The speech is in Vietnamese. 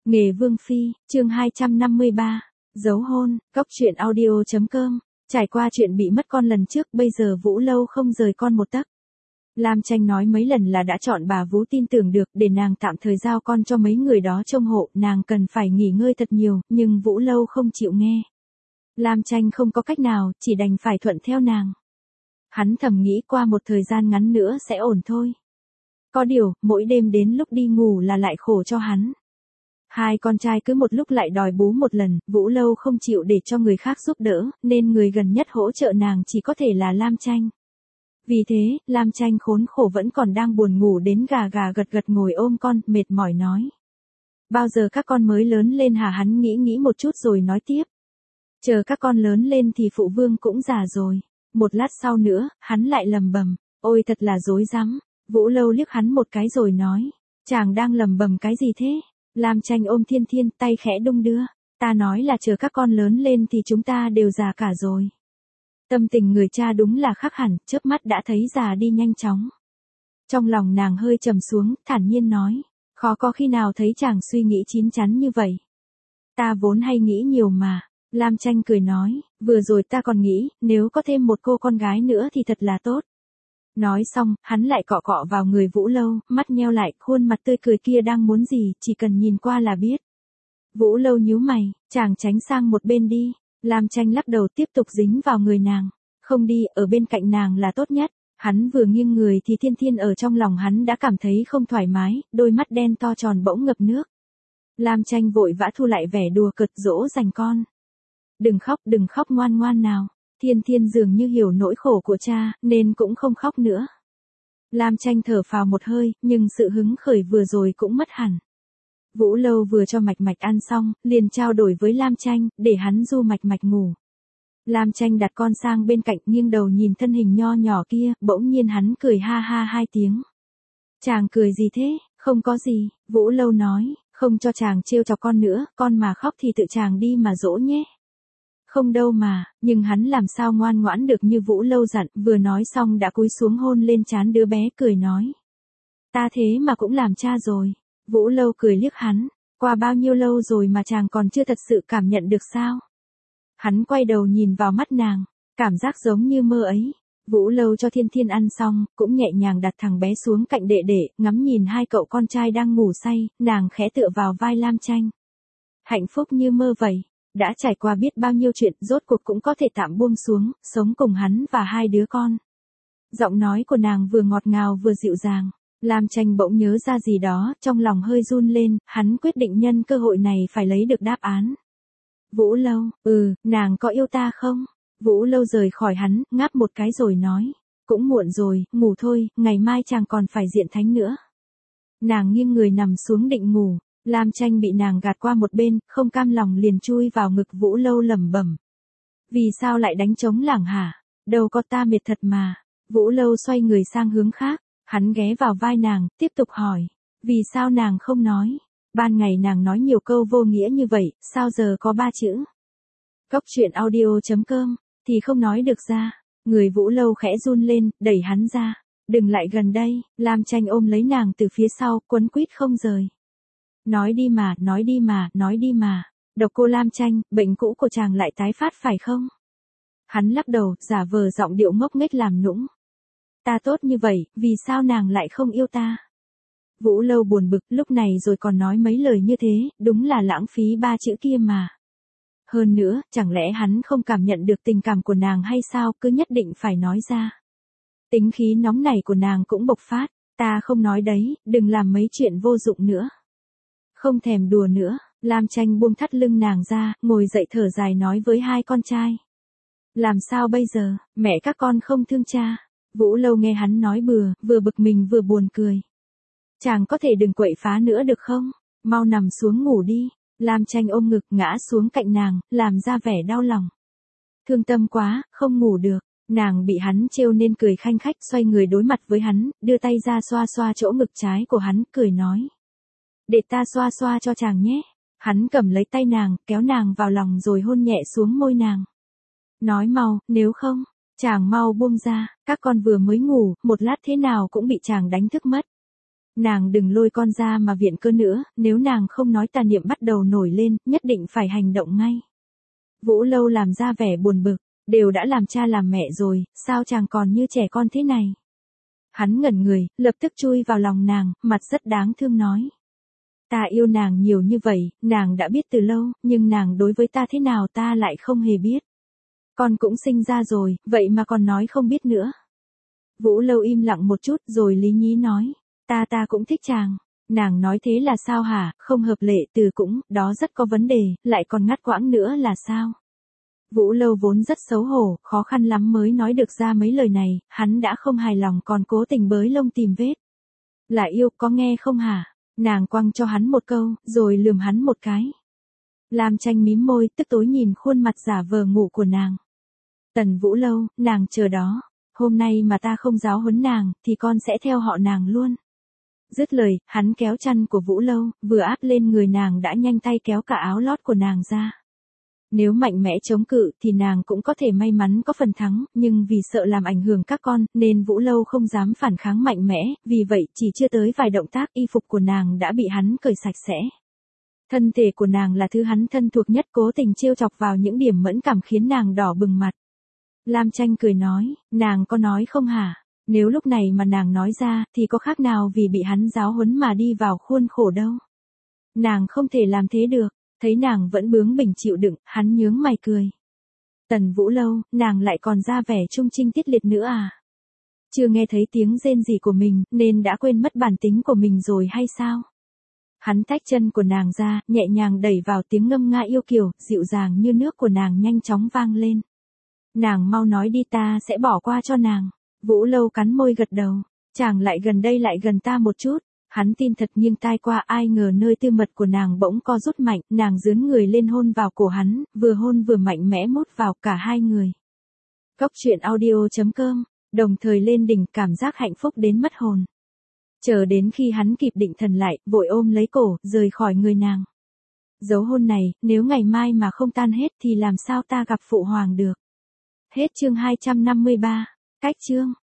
Nghề Vương Phi, chương 253, dấu hôn, Cóc truyện audio.com. Trải qua chuyện bị mất con lần trước, bây giờ Vũ Lâu không rời con một tấc. Lam Tranh nói mấy lần là đã chọn bà Vũ tin tưởng được để nàng tạm thời giao con cho mấy người đó trông hộ, nàng cần phải nghỉ ngơi thật nhiều, nhưng Vũ Lâu không chịu nghe. Lam Tranh không có cách nào, chỉ đành phải thuận theo nàng. Hắn thầm nghĩ qua một thời gian ngắn nữa sẽ ổn thôi. Có điều, mỗi đêm đến lúc đi ngủ là lại khổ cho hắn. Hai con trai cứ một lúc lại đòi bú một lần, Vũ Lâu không chịu để cho người khác giúp đỡ, nên người gần nhất hỗ trợ nàng chỉ có thể là Lam Tranh. Vì thế, Lam Tranh khốn khổ vẫn còn đang buồn ngủ đến gà gà gật gật ngồi ôm con, mệt mỏi nói. Bao giờ các con mới lớn lên hả? Hắn nghĩ một chút rồi nói tiếp. Chờ các con lớn lên thì phụ vương cũng già rồi. Một lát sau nữa, hắn lại lầm bầm, ôi thật là rối rắm. Vũ Lâu liếc hắn một cái rồi nói, chàng đang lầm bầm cái gì thế? Lam Tranh ôm Thiên Thiên, tay khẽ đung đưa, ta nói là chờ các con lớn lên thì chúng ta đều già cả rồi. Tâm tình người cha đúng là khác hẳn, chớp mắt đã thấy già đi nhanh chóng. Trong lòng nàng hơi trầm xuống, thản nhiên nói, khó có khi nào thấy chàng suy nghĩ chín chắn như vậy. Ta vốn hay nghĩ nhiều mà. Lam Tranh cười nói, vừa rồi ta còn nghĩ, nếu có thêm một cô con gái nữa thì thật là tốt. Nói xong, hắn lại cọ cọ vào người Vũ Lâu, mắt nheo lại, khuôn mặt tươi cười kia đang muốn gì, chỉ cần nhìn qua là biết. Vũ Lâu nhíu mày, chàng tránh sang một bên đi. Lam Tranh lắc đầu tiếp tục dính vào người nàng. Không đi, ở bên cạnh nàng là tốt nhất. Hắn vừa nghiêng người thì Thiên Thiên ở trong lòng hắn đã cảm thấy không thoải mái, đôi mắt đen to tròn bỗng ngập nước. Lam Tranh vội vã thu lại vẻ đùa cợt dỗ dành con. Đừng khóc ngoan ngoan nào. Thiên Thiên dường như hiểu nỗi khổ của cha, nên cũng không khóc nữa. Lam Tranh thở phào một hơi, nhưng sự hứng khởi vừa rồi cũng mất hẳn. Vũ Lâu vừa cho Mạch Mạch ăn xong, liền trao đổi với Lam Tranh, để hắn du Mạch Mạch ngủ. Lam Tranh đặt con sang bên cạnh, nghiêng đầu nhìn thân hình nho nhỏ kia, bỗng nhiên hắn cười ha ha hai tiếng. Chàng cười gì thế? Không có gì, Vũ Lâu nói, không cho chàng trêu chọc con nữa, con mà khóc thì tự chàng đi mà dỗ nhé. Không đâu mà, nhưng hắn làm sao ngoan ngoãn được như Vũ Lâu dặn, vừa nói xong đã cúi xuống hôn lên trán đứa bé, cười nói. Ta thế mà cũng làm cha rồi. Vũ Lâu cười liếc hắn, qua bao nhiêu lâu rồi mà chàng còn chưa thật sự cảm nhận được sao? Hắn quay đầu nhìn vào mắt nàng, cảm giác giống như mơ ấy. Vũ Lâu cho Thiên Thiên ăn xong, cũng nhẹ nhàng đặt thằng bé xuống cạnh đệ đệ, ngắm nhìn hai cậu con trai đang ngủ say, nàng khẽ tựa vào vai Lam Tranh. Hạnh phúc như mơ vậy. Đã trải qua biết bao nhiêu chuyện, rốt cuộc cũng có thể tạm buông xuống, sống cùng hắn và hai đứa con. Giọng nói của nàng vừa ngọt ngào vừa dịu dàng. Lam Tranh bỗng nhớ ra gì đó, trong lòng hơi run lên, hắn quyết định nhân cơ hội này phải lấy được đáp án. Vũ Lâu, nàng có yêu ta không? Vũ Lâu rời khỏi hắn, ngáp một cái rồi nói. Cũng muộn rồi, ngủ thôi, ngày mai chàng còn phải diện thánh nữa. Nàng nghiêng người nằm xuống định ngủ. Lam Tranh bị nàng gạt qua một bên, không cam lòng liền chui vào ngực Vũ Lâu lẩm bẩm. Vì sao lại đánh trống lảng hả? Đâu có, ta mệt thật mà. Vũ Lâu xoay người sang hướng khác, hắn ghé vào vai nàng, tiếp tục hỏi. Vì sao nàng không nói? Ban ngày nàng nói nhiều câu vô nghĩa như vậy, sao giờ có 3 chữ? Cóc truyện audio.com, thì không nói được ra. Người Vũ Lâu khẽ run lên, đẩy hắn ra. Đừng lại gần đây. Lam Tranh ôm lấy nàng từ phía sau, quấn quýt không rời. Nói đi mà, nói đi mà, nói đi mà. Độc cô Lam Tranh, bệnh cũ của chàng lại tái phát phải không? Hắn lắc đầu, giả vờ giọng điệu ngốc nghếch làm nũng. Ta tốt như vậy, vì sao nàng lại không yêu ta? Vũ Lâu buồn bực, lúc này rồi còn nói mấy lời như thế, đúng là lãng phí 3 chữ kia mà. Hơn nữa, chẳng lẽ hắn không cảm nhận được tình cảm của nàng hay sao, cứ nhất định phải nói ra. Tính khí nóng này của nàng cũng bộc phát, ta không nói đấy, đừng làm mấy chuyện vô dụng nữa. Không thèm đùa nữa, Lam Tranh buông thắt lưng nàng ra, ngồi dậy thở dài nói với hai con trai. Làm sao bây giờ, mẹ các con không thương cha? Vũ Lâu nghe hắn nói bừa, vừa bực mình vừa buồn cười. Chàng có thể đừng quậy phá nữa được không? Mau nằm xuống ngủ đi. Lam Tranh ôm ngực ngã xuống cạnh nàng, làm ra vẻ đau lòng. Thương tâm quá, không ngủ được. Nàng bị hắn trêu nên cười khanh khách, xoay người đối mặt với hắn, đưa tay ra xoa xoa chỗ ngực trái của hắn, cười nói. Để ta xoa xoa cho chàng nhé. Hắn cầm lấy tay nàng, kéo nàng vào lòng rồi hôn nhẹ xuống môi nàng. Nói mau, nếu không, chàng mau buông ra, các con vừa mới ngủ, một lát thế nào cũng bị chàng đánh thức mất. Nàng đừng lôi con ra mà viện cơ nữa, nếu nàng không nói tà niệm bắt đầu nổi lên, nhất định phải hành động ngay. Vũ Lâu làm ra vẻ buồn bực, đều đã làm cha làm mẹ rồi, sao chàng còn như trẻ con thế này? Hắn ngẩn người, lập tức chui vào lòng nàng, mặt rất đáng thương nói. Ta yêu nàng nhiều như vậy, nàng đã biết từ lâu, nhưng nàng đối với ta thế nào ta lại không hề biết. Con cũng sinh ra rồi, vậy mà còn nói không biết nữa. Vũ Lâu im lặng một chút rồi lý nhí nói. Ta cũng thích chàng. Nàng nói thế là sao hả, không hợp lệ từ cũng, đó rất có vấn đề, lại còn ngắt quãng nữa là sao? Vũ Lâu vốn rất xấu hổ, khó khăn lắm mới nói được ra mấy lời này, hắn đã không hài lòng còn cố tình bới lông tìm vết. Là yêu, có nghe không hả? Nàng quăng cho hắn một câu, rồi lườm hắn một cái. Lam Tranh mím môi, tức tối nhìn khuôn mặt giả vờ ngủ của nàng. Tần Vũ Lâu, nàng chờ đó. Hôm nay mà ta không giáo huấn nàng, thì con sẽ theo họ nàng luôn. Dứt lời, hắn kéo chăn của Vũ Lâu, vừa áp lên người nàng đã nhanh tay kéo cả áo lót của nàng ra. Nếu mạnh mẽ chống cự thì nàng cũng có thể may mắn có phần thắng, nhưng vì sợ làm ảnh hưởng các con, nên Vũ Lâu không dám phản kháng mạnh mẽ, vì vậy chỉ chưa tới vài động tác y phục của nàng đã bị hắn cởi sạch sẽ. Thân thể của nàng là thứ hắn thân thuộc nhất, cố tình trêu chọc vào những điểm mẫn cảm khiến nàng đỏ bừng mặt. Lam Tranh cười nói, nàng có nói không hả? Nếu lúc này mà nàng nói ra thì có khác nào vì bị hắn giáo huấn mà đi vào khuôn khổ đâu. Nàng không thể làm thế được. Thấy nàng vẫn bướng bỉnh chịu đựng, hắn nhướng mày cười. Tần Vũ Lâu, nàng lại còn ra vẻ trung trinh tiết liệt nữa à? Chưa nghe thấy tiếng rên rỉ của mình, nên đã quên mất bản tính của mình rồi hay sao? Hắn tách chân của nàng ra, nhẹ nhàng đẩy vào tiếng ngâm nga yêu kiều, dịu dàng như nước của nàng nhanh chóng vang lên. Nàng mau nói đi, ta sẽ bỏ qua cho nàng. Vũ Lâu cắn môi gật đầu. Chàng lại gần đây, lại gần ta một chút. Hắn tin thật nghiêng tai qua, ai ngờ nơi tư mật của nàng bỗng co rút mạnh, nàng dướn người lên hôn vào cổ hắn, vừa hôn vừa mạnh mẽ mút vào cả hai người. Góc truyện audio.com, đồng thời lên đỉnh cảm giác hạnh phúc đến mất hồn. Chờ đến khi hắn kịp định thần lại, vội ôm lấy cổ, rời khỏi người nàng. Dấu hôn này, nếu ngày mai mà không tan hết thì làm sao ta gặp phụ hoàng được. Hết chương 253, cách chương.